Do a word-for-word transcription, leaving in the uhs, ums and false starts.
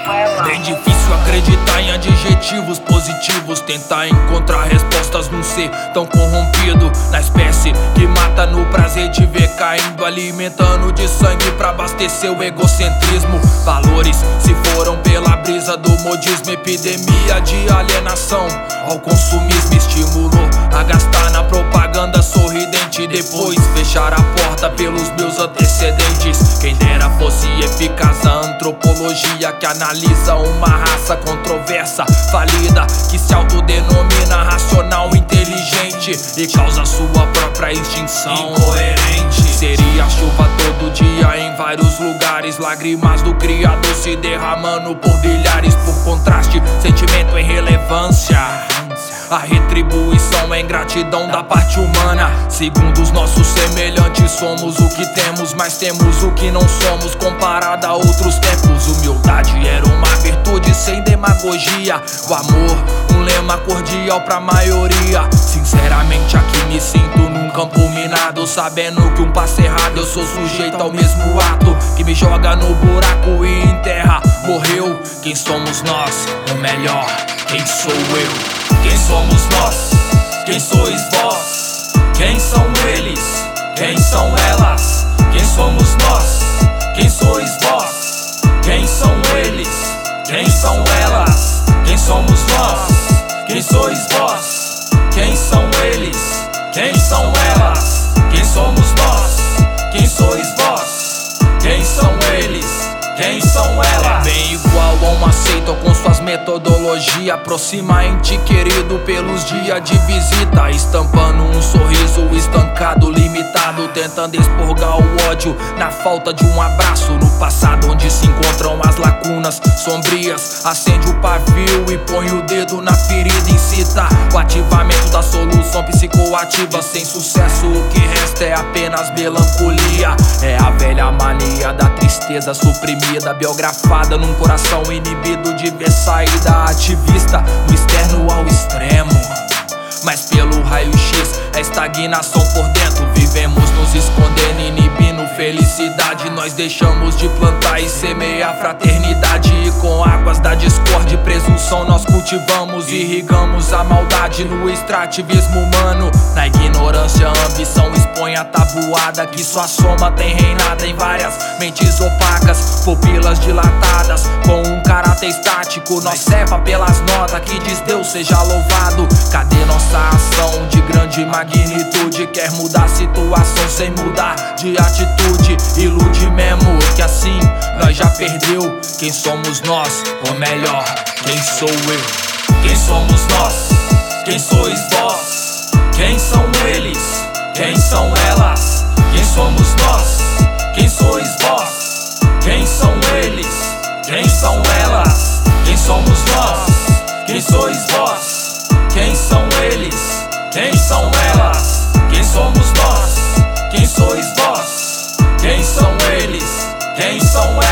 ela? Bem difícil acreditar em adjetivos positivos, tentar encontrar respostas num ser tão corrompido, na espécie que mata no prazer de ver caindo, alimentando de sangue pra abastecer o egocentrismo. Valores se foram pela brisa do modismo, epidemia de alienação ao consumismo estimulou a gastar na propaganda sorridente, depois fechar a porta pelos meus antecedentes. Quem dera fosse eficaz a antropologia que analisa uma raça controversa, falida, que se autodenomina racional inteligente e causa sua própria extinção. Incoerente. Seria chuva todo dia em vários lugares, lágrimas do criador se derramando por bilhares. Por contraste, sentimento em relevância, a retribuição é ingratidão da parte humana. Segundo os nossos semelhantes, somos o que temos, mas temos o que não somos comparado a outros tempos. Humildade era uma virtude sem demagogia, o amor, um lema cordial pra maioria. Sinceramente aqui me sinto num campo minado, sabendo que um passo errado eu sou sujeito ao mesmo ato que me joga no buraco e enterra. Morreu, quem somos nós? Ou melhor, quem sou eu? Quem somos nós? Quem sois vós? Quem são eles? Quem são elas? Quem somos nós? Quem sois vós? Quem são eles? Quem são elas? Quem somos nós? Quem sois vós? Quem são eles? Quem são elas? Quem somos nós? Quem sois vós? Quem são eles? Quem são elas? É bem igual a uma seita com suas metodologias. Aproxima ente querido pelos dias de visita, estampando um sorriso estancado, limitado, tentando expurgar o ódio na falta de um abraço. No passado onde se encontram as lacunas sombrias, acende o pavio e põe o dedo na ferida, incita o ativamento da solução psicoativa. Sem sucesso o que resta é apenas melancolia. É a velha mania da tristeza suprimida, biografada num coração inibido de ver saída ativista, do externo ao extremo. Mas pelo raio-x é estagnação por dentro. Vivemos nos escondendo, inibindo felicidade. Nós deixamos de plantar e semear fraternidade, e com águas da discórdia e presunção nós cultivamos e irrigamos a maldade no extrativismo humano. Na ignorância a ambição expõe a tabuada, que sua soma tem reinado em várias mentes opacas, pupilas dilatadas com um caráter estático. Nós serva pelas notas que diz Deus seja louvado. Cadê nossa ação de grande magnitude? Quer mudar a situação sem mudar de atitude. Ilude mesmo que assim nós já perdeu. Quem somos nós? Ou melhor, quem sou eu? Quem somos nós? Quem sois vós? Quem são eles? Quem são elas? Quem somos nós? Quem sois vós? Quem são eles? Quem são elas? Quem somos nós? Quem sois vós? Quem são eles? Quem são elas? Quem somos nós? Quem sois vós? Quem são eles? Quem são elas?